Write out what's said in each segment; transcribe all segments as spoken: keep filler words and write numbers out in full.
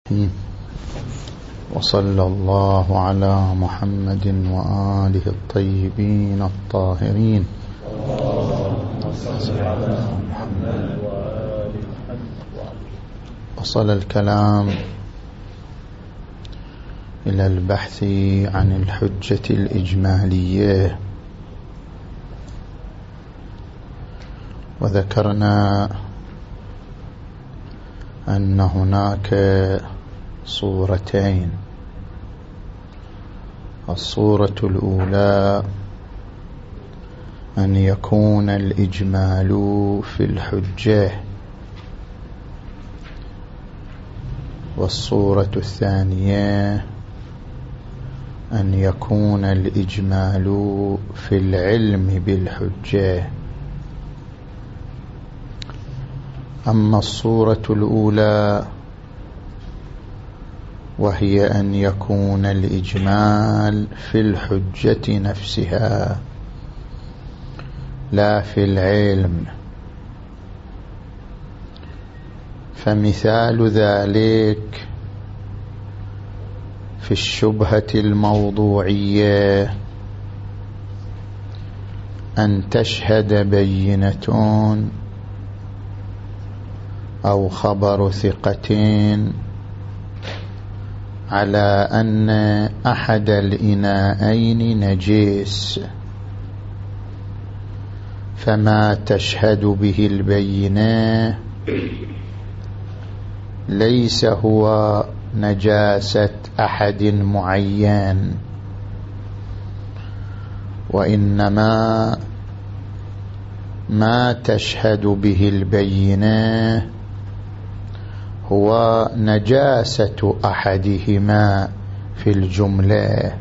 وصلى الله على محمد وآله الطيبين الطاهرين. وصل الكلام إلى البحث عن الحجة الإجمالية، وذكرنا أن هناك صورتين. الصورة الأولى أن يكون الإجمال في الحجة، والصورة الثانية أن يكون الإجمال في العلم بالحجة. أما الصورة الأولى وهي أن يكون الإجمال في الحجة نفسها لا في العلم، فمثال ذلك في الشبهة الموضوعية أن تشهد بينة أو خبر ثقة على أن أحد الإناءين نجس، فما تشهد به البينة ليس هو نجاسة أحد معين، وإنما ما تشهد به البينة هو نجاسة أحدهما في الجملة.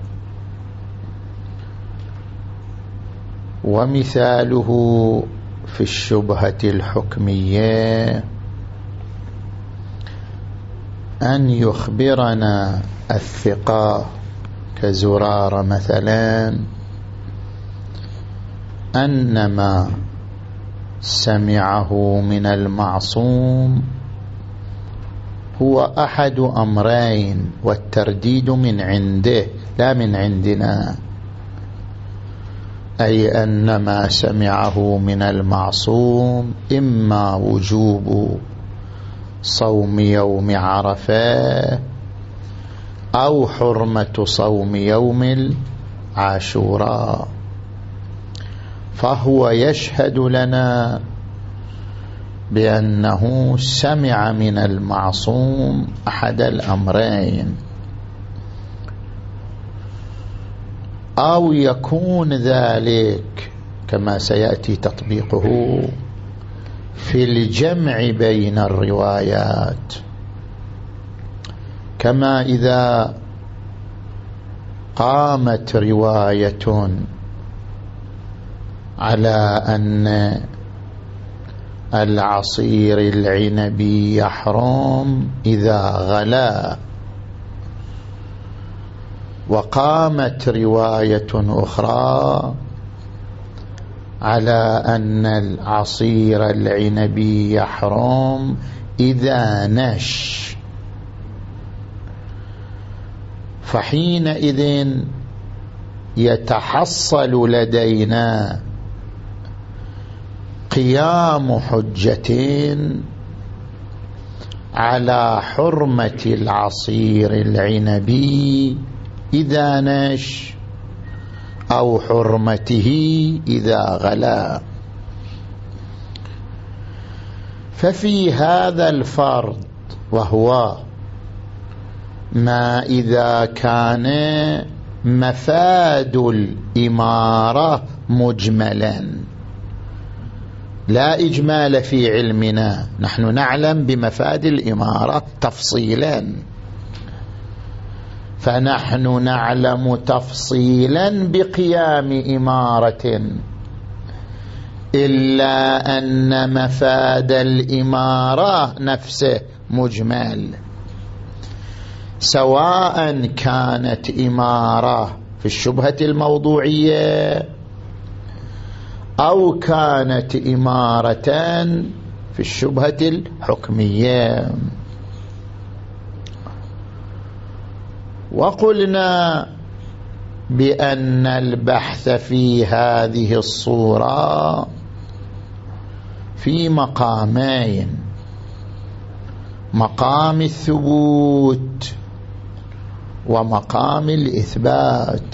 ومثاله في الشبهة الحكمية أن يخبرنا الثقة كزرار مثلا أن ما سمعه من المعصوم هو أحد أمرين، والترديد من عنده لا من عندنا، أي أن ما سمعه من المعصوم إما وجوب صوم يوم عرفة أو حرمة صوم يوم العاشوراء، فهو يشهد لنا بأنه سمع من المعصوم أحد الأمرين، أو يكون ذلك كما سيأتي تطبيقه في الجمع بين الروايات، كما إذا قامت رواية على أن العصير العنبي يحرم إذا غلا، وقامت رواية أخرى على أن العصير العنبي يحرم إذا نش، فحينئذ يتحصل لدينا قيام حجتين على حرمة العصير العنبي إذا نش أو حرمته إذا غلا. ففي هذا الفرض، وهو ما إذا كان مفاد الإمارة مجملا، لا إجمال في علمنا، نحن نعلم بمفاد الإمارة تفصيلا، فنحن نعلم تفصيلا بقيام إمارة، إلا أن مفاد الإمارة نفسه مجمل، سواء كانت إمارة في الشبهة الموضوعية أو كانت إمارة في الشبهة الحكمية. وقلنا بأن البحث في هذه الصورة في مقامين: مقام الثبوت ومقام الإثبات.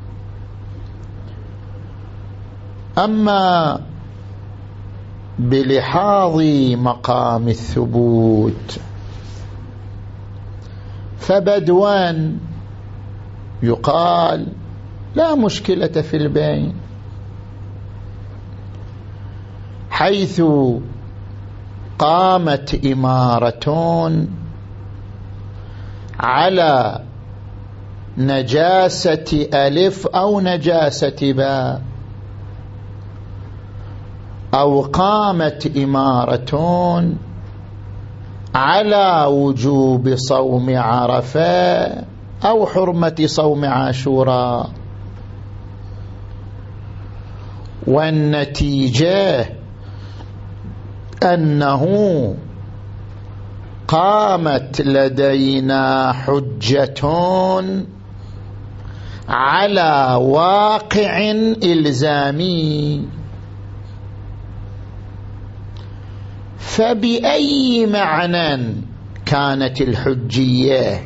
أما بلحاظ مقام الثبوت فبدوان يقال لا مشكلة في البين، حيث قامت إمارة على نجاسة ألف أو نجاسة باء، أو قامت إمارة على وجوب صوم عرفة أو حرمة صوم عاشوراء، والنتيجة أنه قامت لدينا حجة على واقع إلزامي. فبأي معنى كانت الحجية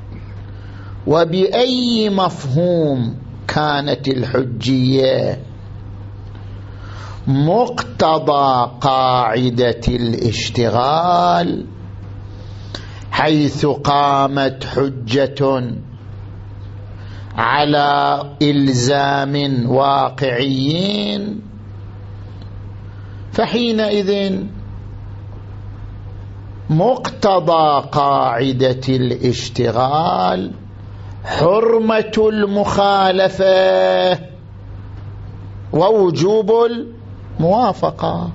وبأي مفهوم كانت الحجية؟ مقتضى قاعدة الاشتغال، حيث قامت حجة على إلزام واقعي، فحينئذ مقتضى قاعدة الاشتغال حرمة المخالفة ووجوب الموافقة.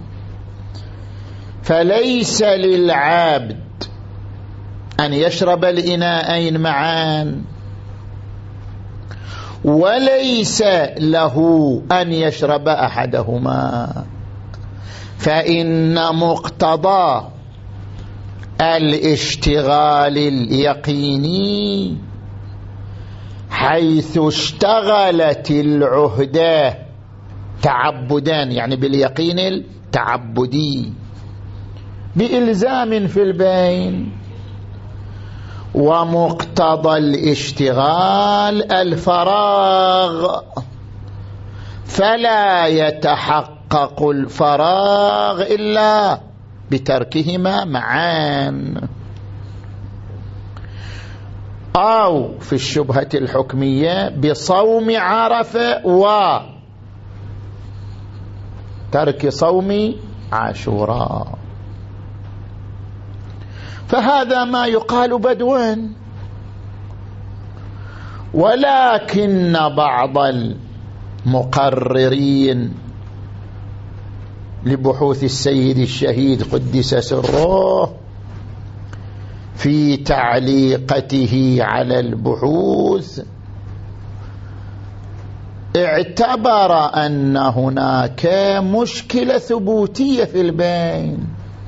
فليس للعبد أن يشرب الإناءين معا، وليس له أن يشرب أحدهما، فإن مقتضى الاشتغال اليقيني حيث اشتغلت العهدة تعبدا، يعني باليقين التعبدي بإلزام في البين، ومقتضى الاشتغال الفراغ، فلا يتحقق الفراغ إلا بتركهما معا. أو في الشبهة الحكمية بصوم عرفة وترك صوم عاشوراء. فهذا ما يقال بدوا، ولكن بعض المقررين لبحوث السيد الشهيد قدس سره في تعليقته على البحوث اعتبر أن هناك مشكلة ثبوتية في البين،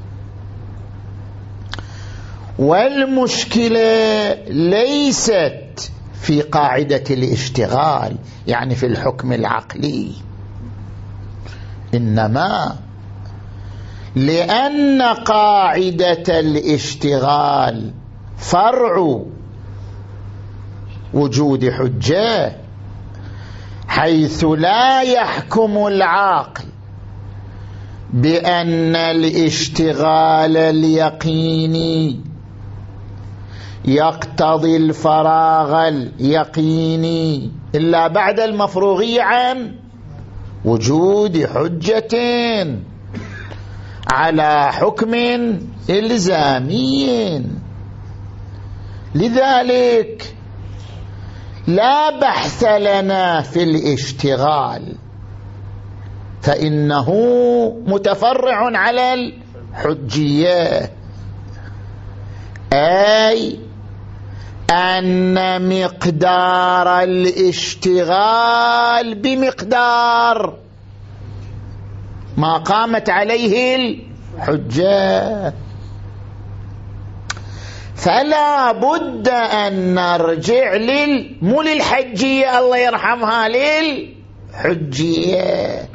والمشكلة ليست في قاعدة الاشتغال يعني في الحكم العقلي، إنما لأن قاعدة الاشتغال فرع وجود حجة، حيث لا يحكم العاقل بأن الاشتغال اليقيني يقتضي الفراغ اليقيني إلا بعد المفروغية عن وجود حجة على حكم إلزامي. لذلك لا بحث لنا في الاشتغال، فإنه متفرع على الحجية، أي أن مقدار الاشتغال بمقدار ما قامت عليه الحجة. فلا بد أن نرجع لل مو للحجية الله يرحمها، للحجية،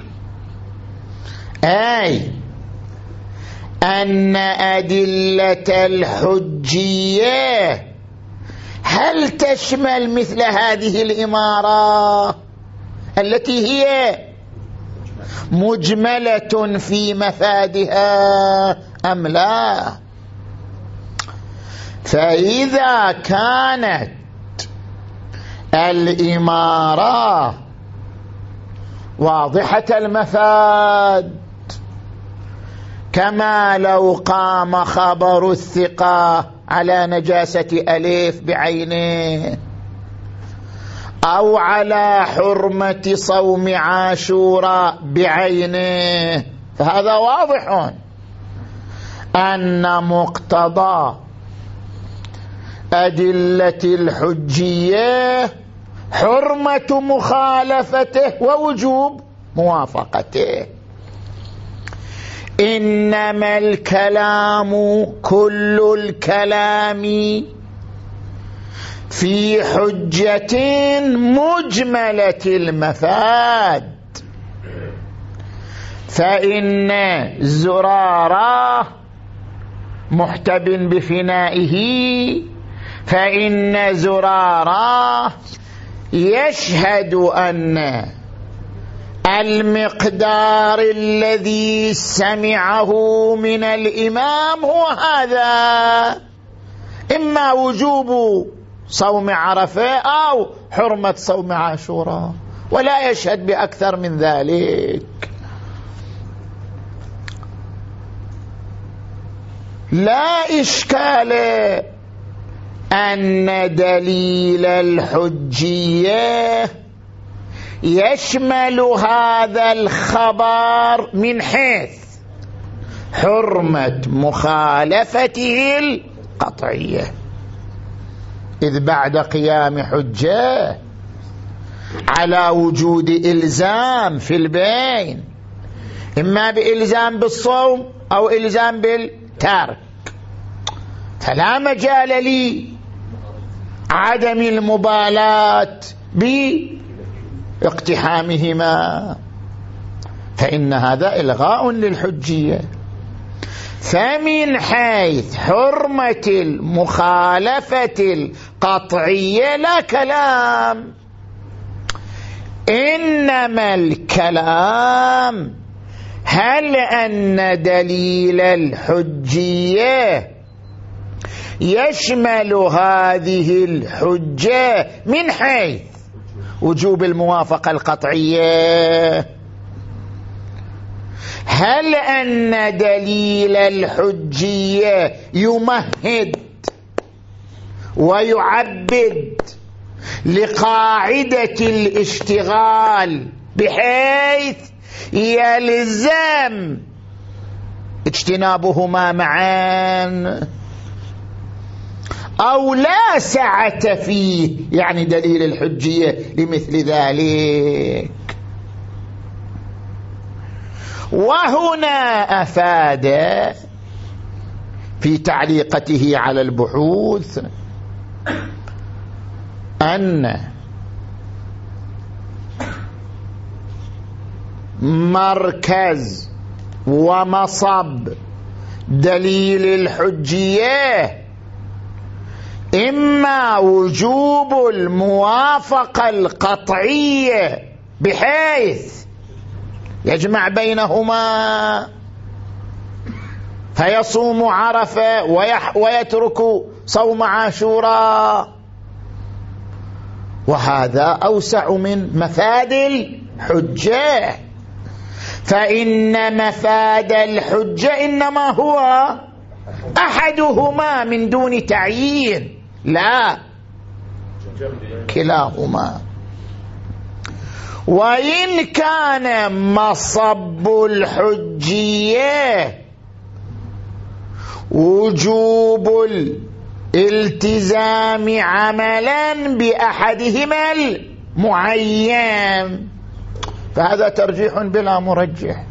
أي أن أدلة الحجية هل تشمل مثل هذه الإمارة التي هي مجملة في مفادها أم لا؟ فإذا كانت الإمارة واضحة المفاد كما لو قام خبر الثقة على نجاسة ألف بعينه أو على حرمة صوم عاشوراء بعينه، فهذا واضح أن مقتضى أدلة الحجية حرمة مخالفته ووجوب موافقته. إنما الكلام كل الكلام في حجة مجملة المفاد، فإن زرارة محتب بفنائه، فإن زرارة يشهد أن المقدار الذي سمعه من الإمام هو هذا، إما وجوب صوم عرفة أو حرمة صوم عاشوراء، ولا يشهد بأكثر من ذلك. لا إشكال أن دليل الحجية يشمل هذا الخبر من حيث حرمة مخالفته القطعية، إذ بعد قيام حجة على وجود إلزام في البين، إما بإلزام بالصوم أو إلزام بالترك، فلا مجال لي عدم المبالاة باقتحامهما، فإن هذا إلغاء للحجية. فمن حيث حرمة المخالفة القطعية لا كلام، إنما الكلام هل أن دليل الحجية يشمل هذه الحجة من حيث وجوب الموافقة القطعية، هل أن دليل الحجية يمهد ويعبد لقاعدة الاشتغال بحيث يلزم اجتنابهما معا، أو لا سعة فيه، يعني دليل الحجية لمثل ذلك. وهنا أفاد في تعليقته على البحوث أن مركز ومصب دليل الحجية إما وجوب الموافقة القطعية بحيث يجمع بينهما فيصوم عرفة ويترك صوم عاشوراء، وهذا أوسع من مفاد الحجة، فإن مفاد الحجة إنما هو أحدهما من دون تعيين، لا كلاهما. وإن كان مصب الحجية وجوب الالتزام عملا بأحدهما المعين، فهذا ترجيح بلا مرجح،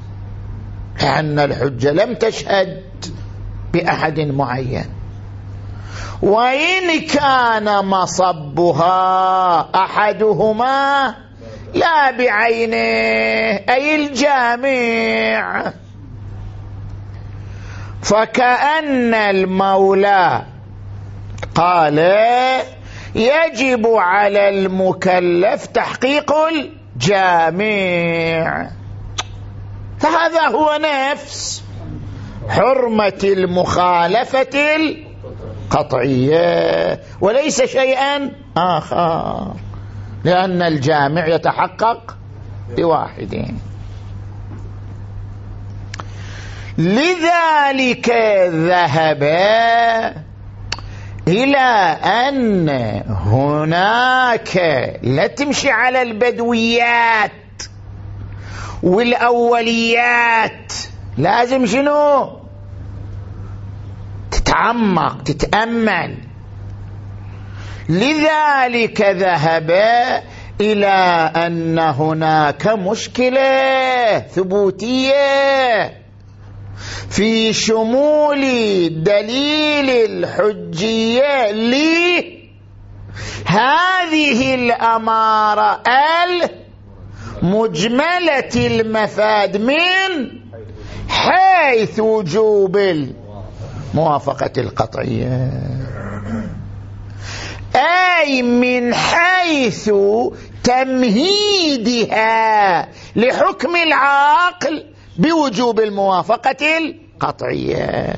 لأن الحجة لم تشهد بأحد معين، وإن كان مصبها أحدهما لا بعينه أي الجامع، فكأن المولى قال يجب على المكلف تحقيق الجامع، فهذا هو نفس حرمة المخالفة القطعية وليس شيئا آخر، لأن الجامع يتحقق بواحدين. لذلك ذهب إلى أن هناك لا تمشي على البدويات والأوليات، لازم شنو؟ تتعمق تتأمل. لذلك ذهب إلى أن هناك مشكلة ثبوتية في شمول دليل الحجية لهذه الأمارة المجملة المفاد من حيث وجوب الموافقة القطعية، أي من حيث تمهيدها لحكم العقل بوجوب الموافقة القطعية.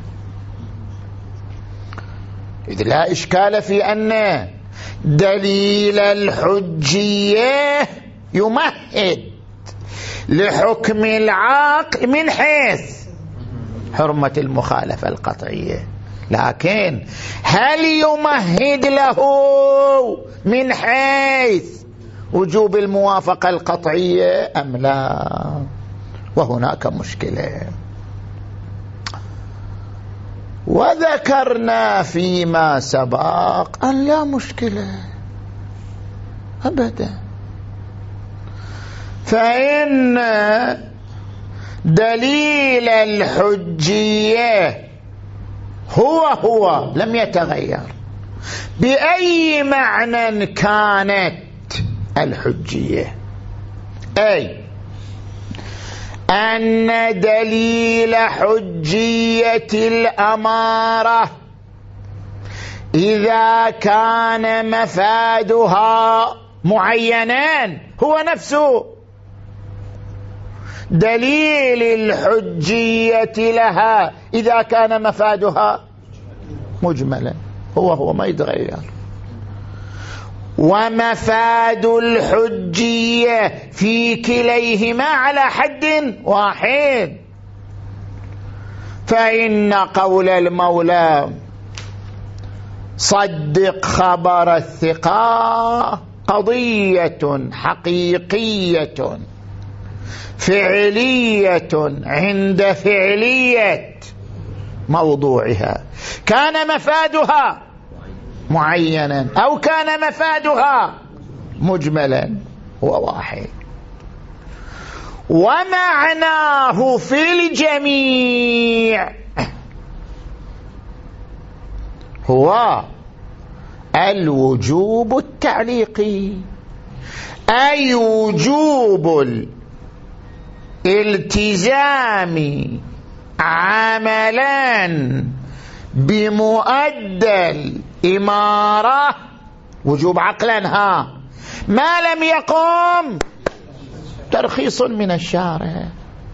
إذ لا إشكال في أن دليل الحجية يمهد لحكم العقل من حيث حرمة المخالفة القطعية، لكن هل يمهد له من حيث وجوب الموافقة القطعية أم لا؟ وهناك مشكلة. وذكرنا فيما سبق أن لا مشكلة أبدا، فإن دليل الحجية هو هو لم يتغير بأي معنى كانت الحجية، أي أن دليل حجية الأمارة إذا كان مفادها معينان هو نفسه دليل الحجية لها إذا كان مفادها مجملا، هو هو ما يتغير. ومفاد الحجية في كليهما على حد واحد، فإن قول المولى صدق خبر الثقة قضية حقيقية فعلية عند فعلية موضوعها، كان مفادها معينا أو كان مفادها مجملا هو واحد. ومعناه في الجميع هو الوجوب التعليقي، أي وجوب الالتزام عملا بمؤدى الإمارة وجوب عقلا، ها ما لم يقم ترخيص من الشارع،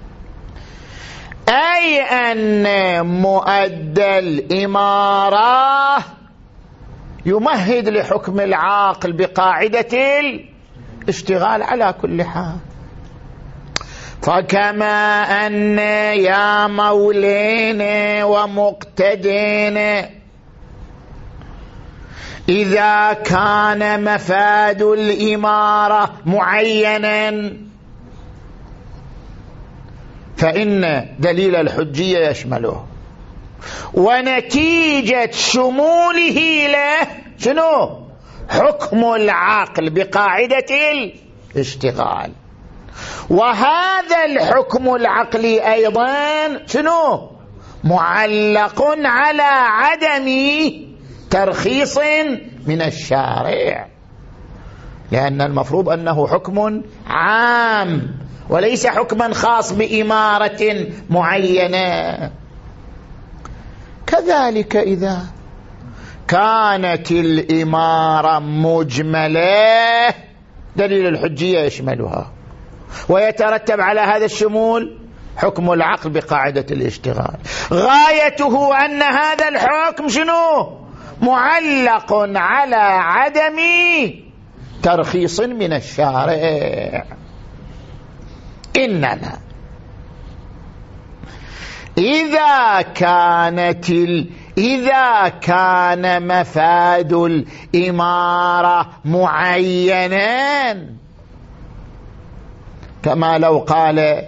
أي أن مؤدى الإمارة يمهد لحكم العاقل بقاعدة الاشتغال على كل حال. فكما أن يا مولين ومقتدين إذا كان مفاد الإمارة معينا فإن دليل الحجية يشمله، ونتيجة شموله له شنو؟ حكم العقل بقاعدة الاشتغال. وهذا الحكم العقلي أيضا شنو؟ معلق على عدم ترخيص من الشارع، لأن المفروض أنه حكم عام وليس حكما خاص بإمارة معينة. كذلك إذا كانت الإمارة مجملة دليل الحجية يشملها، ويترتب على هذا الشمول حكم العقل بقاعدة الاشتغال. غايته أن هذا الحكم شنو؟ معلق على عدم ترخيص من الشارع. إننا إذا كانت ال... إذا كان مفاد الإمارة معينا، كما لو قال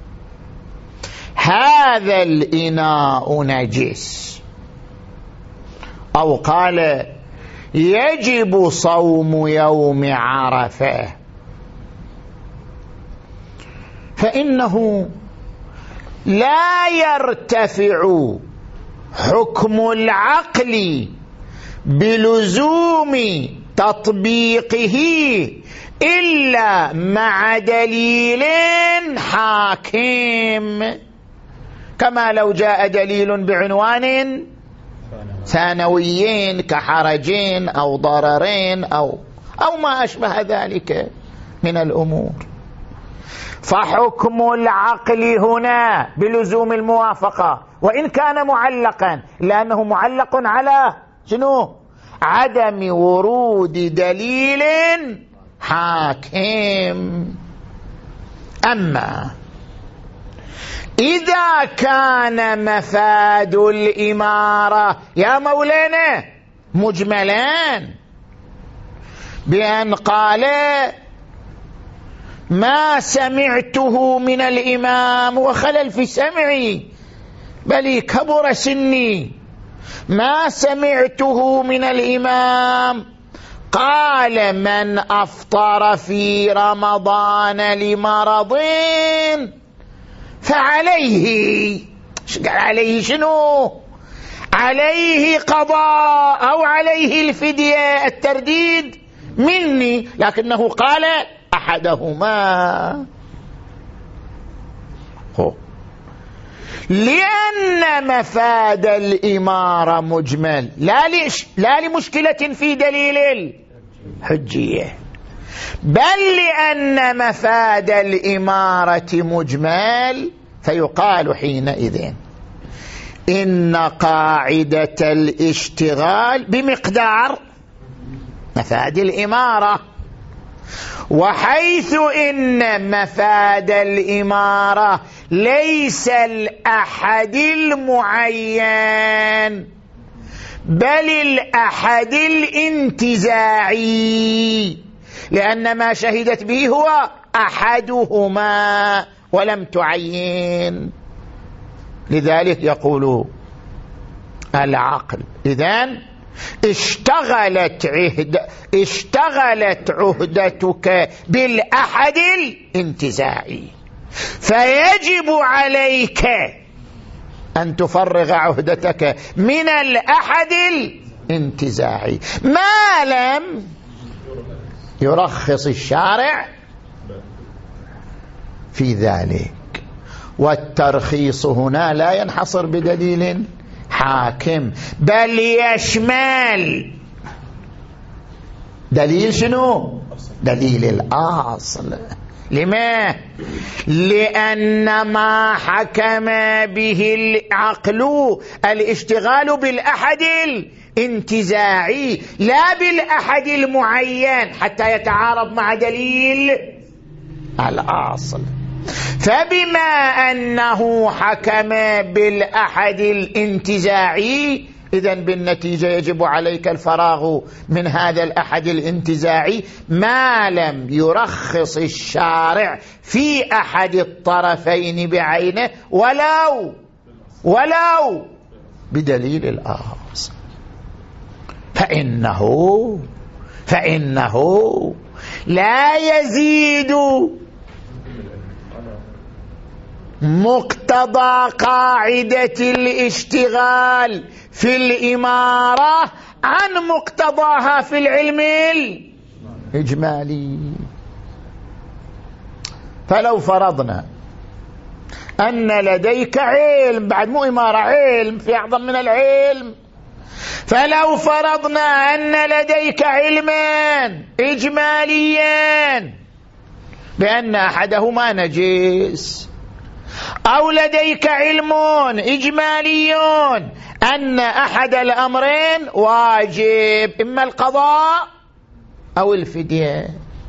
هذا الإناء نجس، أو قال يجب صوم يوم عرفة، فإنه لا يرتفع حكم العقل بلزوم تطبيقه إلا مع دليل حاكم، كما لو جاء دليل بعنوان ثانويين كحرجين أو ضررين أو, أو ما أشبه ذلك من الأمور. فحكم العقل هنا بلزوم الموافقة وإن كان معلقا، لأنه معلق على شنو؟ عدم ورود دليل حاكم. أما إذا كان مفاد الإمارة يا مولانا مجملان، بأن قال ما سمعته من الإمام وخلل في سمعي بل كبر سني، ما سمعته من الإمام قال من أفطر في رمضان لمرض فعليه، قال عليه شنو؟ عليه قضاء أو عليه الفدية الترديد مني، لكنه قال أحدهما. هو لأن مفاد الإمارة مجمل، لا, لا لمشكلة في دليل الحجية، بل لأن مفاد الإمارة مجمل، فيقال حينئذ إن قاعدة الاشتغال بمقدار مفاد الإمارة، وحيث إن مفاد الإمارة ليس الأحد المعين بل الأحد الانتزاعي، لأن ما شهدت به هو أحدهما ولم تعين، لذلك يقول العقل إذن اشتغلت عهد اشتغلت عهدتك بالأحد الانتزاعي، فيجب عليك أن تفرغ عهدتك من الأحد الانتزاعي ما لم يرخص الشارع في ذلك. والترخيص هنا لا ينحصر بدليل حاكم بل يشمل دليل شنو؟ دليل الأصل. لما؟ لأن ما حكم به العقل الاشتغال بالأحد الانتزاعي لا بالأحد المعين حتى يتعارض مع دليل الأصل، فبما أنه حكم بالأحد الانتزاعي إذن بالنتيجة يجب عليك الفراغ من هذا الأحد الانتزاعي ما لم يرخص الشارع في أحد الطرفين بعينه ولو ولو بدليل الآخر، فإنه فإنه لا يزيد مقتضى قاعدة الاشتغال في الإمارة عن مقتضاها في العلم الإجمالي. فلو فرضنا أن لديك علم، بعد مو إمارة، علم في أعظم من العلم، فلو فرضنا أن لديك علما إجماليا بأن أحدهما نجس، أو لديك علم إجمالي أن أحد الأمرين واجب، إما القضاء أو الفدية،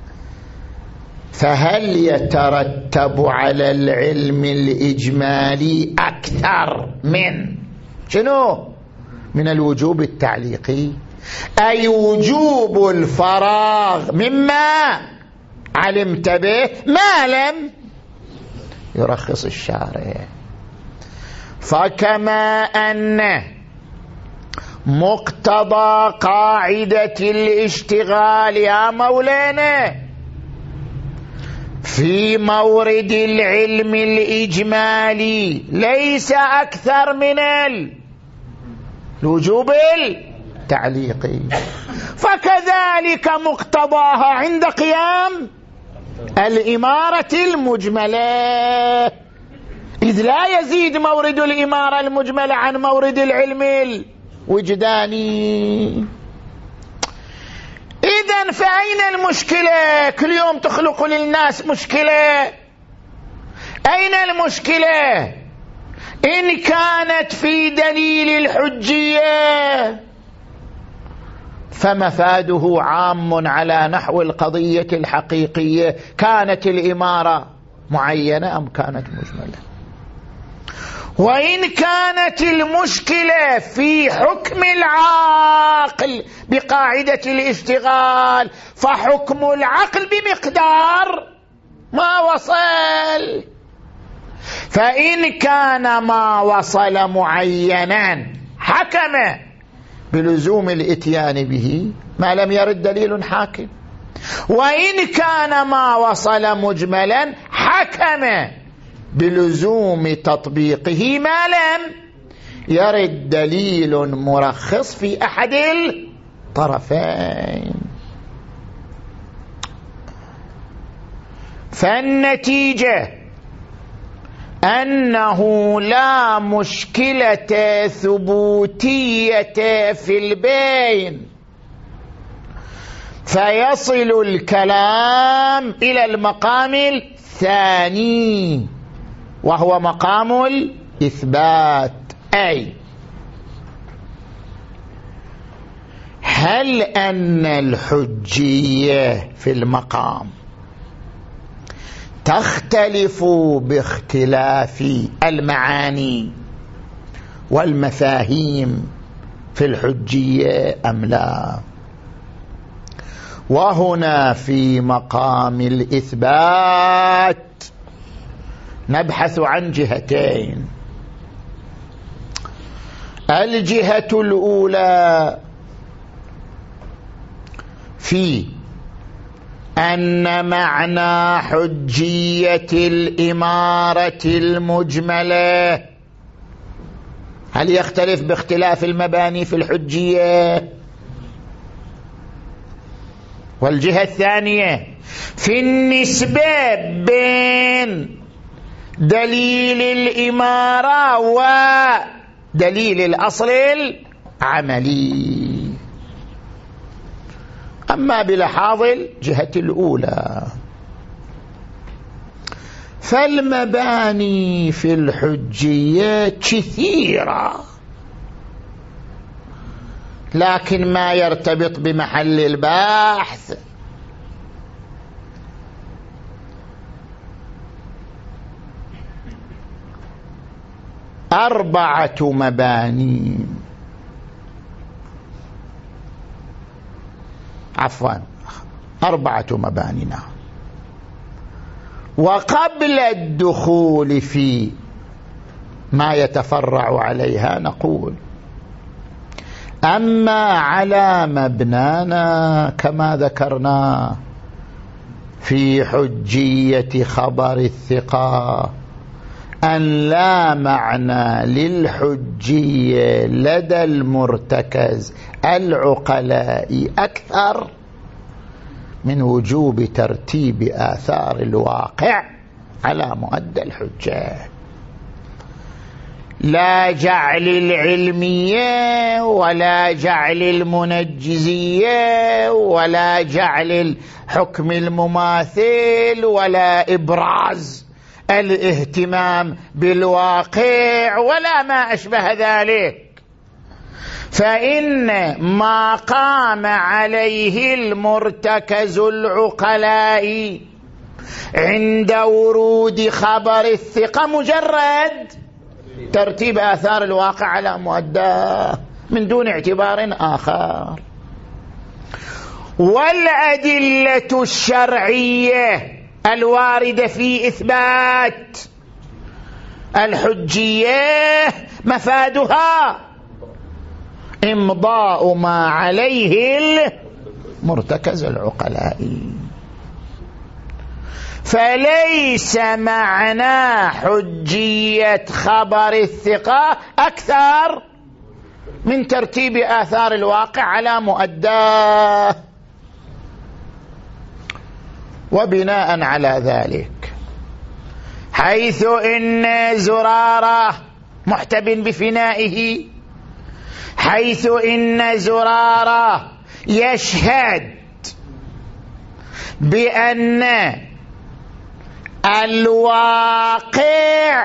فهل يترتب على العلم الإجمالي أكثر من شنو؟ من الوجوب التعليقي، أي وجوب الفراغ مما علمت به ما لم يرخص الشارع. فكما أن مقتضى قاعدة الاشتغال يا مولانا في مورد العلم الإجمالي ليس أكثر من الوجوب التعليقي، فكذلك مقتضاها عند قيام الإمارة المجملة، إذ لا يزيد مورد الإمارة المجملة عن مورد العلم الوجداني. إذن فأين المشكلة؟ كل يوم تخلق للناس مشكلة. أين المشكلة؟ إن كانت في دليل الحجية فمفاده عام على نحو القضية الحقيقية، كانت الإمارة معينة أم كانت مجملة. وإن كانت المشكلة في حكم العقل بقاعدة الاشتغال فحكم العقل بمقدار ما وصل، فإن كان ما وصل معينا حكم بلزوم الاتيان به ما لم يرد دليل حاكم، وإن كان ما وصل مجملا حكم بلزوم تطبيقه ما لم يرد دليل مرخص في أحد الطرفين. فالنتيجة أنه لا مشكلة ثبوتية في البين، فيصل الكلام إلى المقام الثاني وهو مقام الإثبات. أي هل أن الحجية في المقام تختلف باختلاف المعاني والمفاهيم في الحجية أم لا؟ وهنا في مقام الإثبات نبحث عن جهتين. الجهة الأولى في أن معنى حجية الإمارة المجملة هل يختلف باختلاف المباني في الحجية؟ والجهة الثانية في النسبة بين دليل الإمارة ودليل الأصل العملي. أما بلحاظ الجهة الأولى فالمباني في الحجية كثيرة، لكن ما يرتبط بمحل البحث أربعة مباني، عفوا أربعة مباني. وقبل الدخول في ما يتفرع عليها نقول أما على مبنانا كما ذكرنا في حجية خبر الثقة أن لا معنى للحجية لدى المرتكز العقلاء أكثر من وجوب ترتيب آثار الواقع على مؤدى الحجة. لا جعل العلمية ولا جعل المنجزية ولا جعل الحكم المماثل ولا إبراز الاهتمام بالواقع ولا ما أشبه ذلك، فإن ما قام عليه المرتكز العقلاء عند ورود خبر الثقة مجرد ترتيب آثار الواقع على مؤداه من دون اعتبار آخر. والأدلة الشرعية الواردة في إثبات الحجية مفادها إمضاء ما عليه المرتكز العقلائي، فليس معنى حجية خبر الثقة أكثر من ترتيب آثار الواقع على مؤداه. وبناء على ذلك حيث إن زرارة محتب بفنائه، حيث إن زرارة يشهد بأن الواقع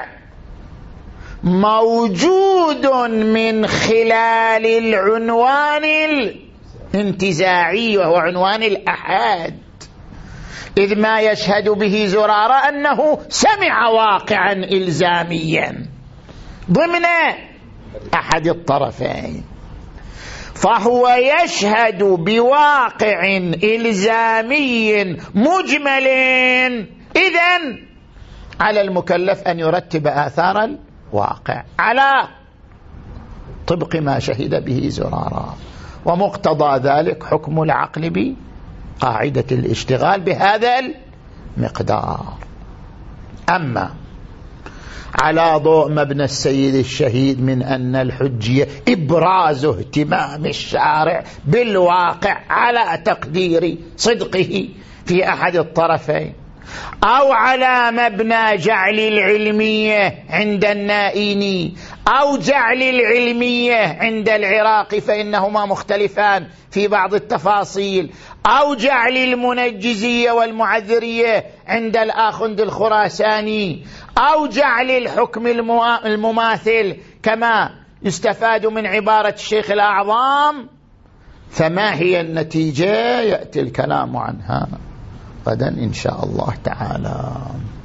موجود من خلال العنوان الانتزاعي وهو عنوان الأحاد، إذ ما يشهد به زرارة أنه سمع واقعا إلزاميا ضمن أحد الطرفين، فهو يشهد بواقع إلزامي مجمل، إذن على المكلف أن يرتب آثار الواقع على طبق ما شهد به زرارة، ومقتضى ذلك حكم العقل بقاعدة الاشتغال بهذا المقدار. أما على ضوء مبنى السيد الشهيد من أن الحجية إبراز اهتمام الشارع بالواقع على تقدير صدقه في أحد الطرفين، أو على مبنى جعل العلمية عند النائيني أو جعل العلمية عند العراقي فإنهما مختلفان في بعض التفاصيل، أو جعل المنجزية والمعذرية عند الآخند الخراساني، أو جعل الحكم المماثل كما يستفاد من عبارة الشيخ الأعظم، فما هي النتيجة؟ يأتي الكلام عنها غدا إن شاء الله تعالى.